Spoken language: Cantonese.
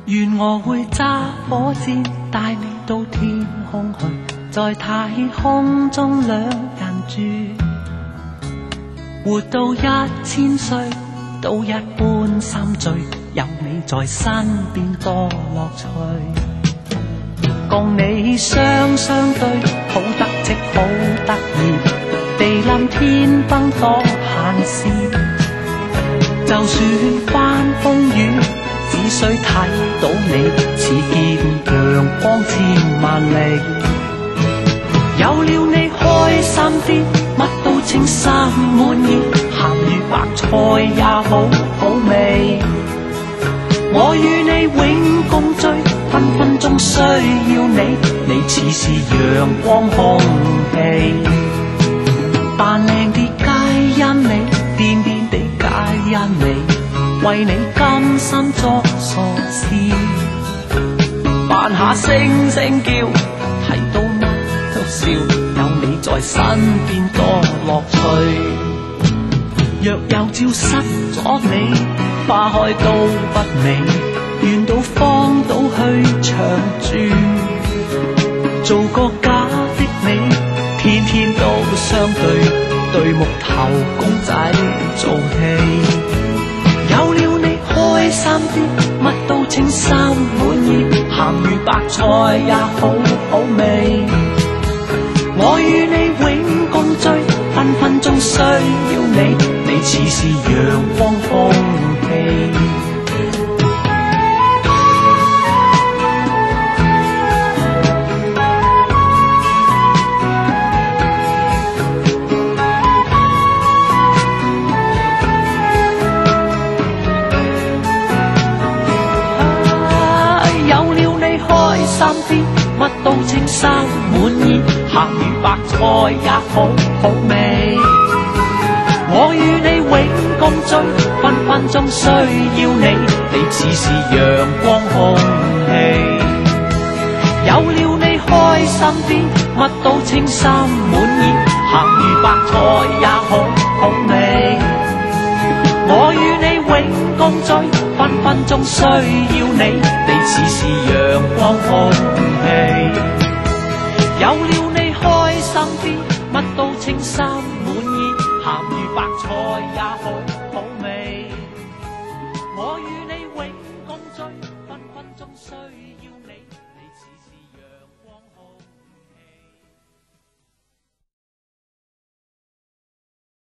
願我會揸火箭帶你到天空去，在太空中兩人住，活到1000歲都一般心醉，有你在身邊多樂趣。共你雙雙對，好得戚好得意，地冧天崩多閒事。就算翻風雨，只需睇到你，似見陽光千萬里。有了你開心啲，乜都稱心滿意，鹹魚白菜也好好味。我與你永共聚，分分鐘需要你，你似是陽光空氣。扮靚啲皆因你，癲癲地皆因你，為你甘心作傻事。扮下聲聲叫，睇到乜都笑，有你在身邊多樂趣。若有朝失咗你，花開都不美，願到荒島去長住，做個假的你，天天都相對，對木頭公仔做戲。有了你開心啲，乜都稱心滿意，鹹魚白菜也好好味。我與你永共聚，分分鐘需要你，你似是陽光空氣。有了你開心啲，乜都稱心滿意，鹹魚白菜也好好味。我與你永共聚，分分鐘需要你，你似是陽光空氣。有了你開心啲，乜都稱心滿意，鹹魚白菜也好好味。我與你永共聚，分分鐘需要你，你似是陽光空氣。有了你開心啲，乜都稱心滿意，鹹魚白菜也好好味。我與你永共聚，分分鐘需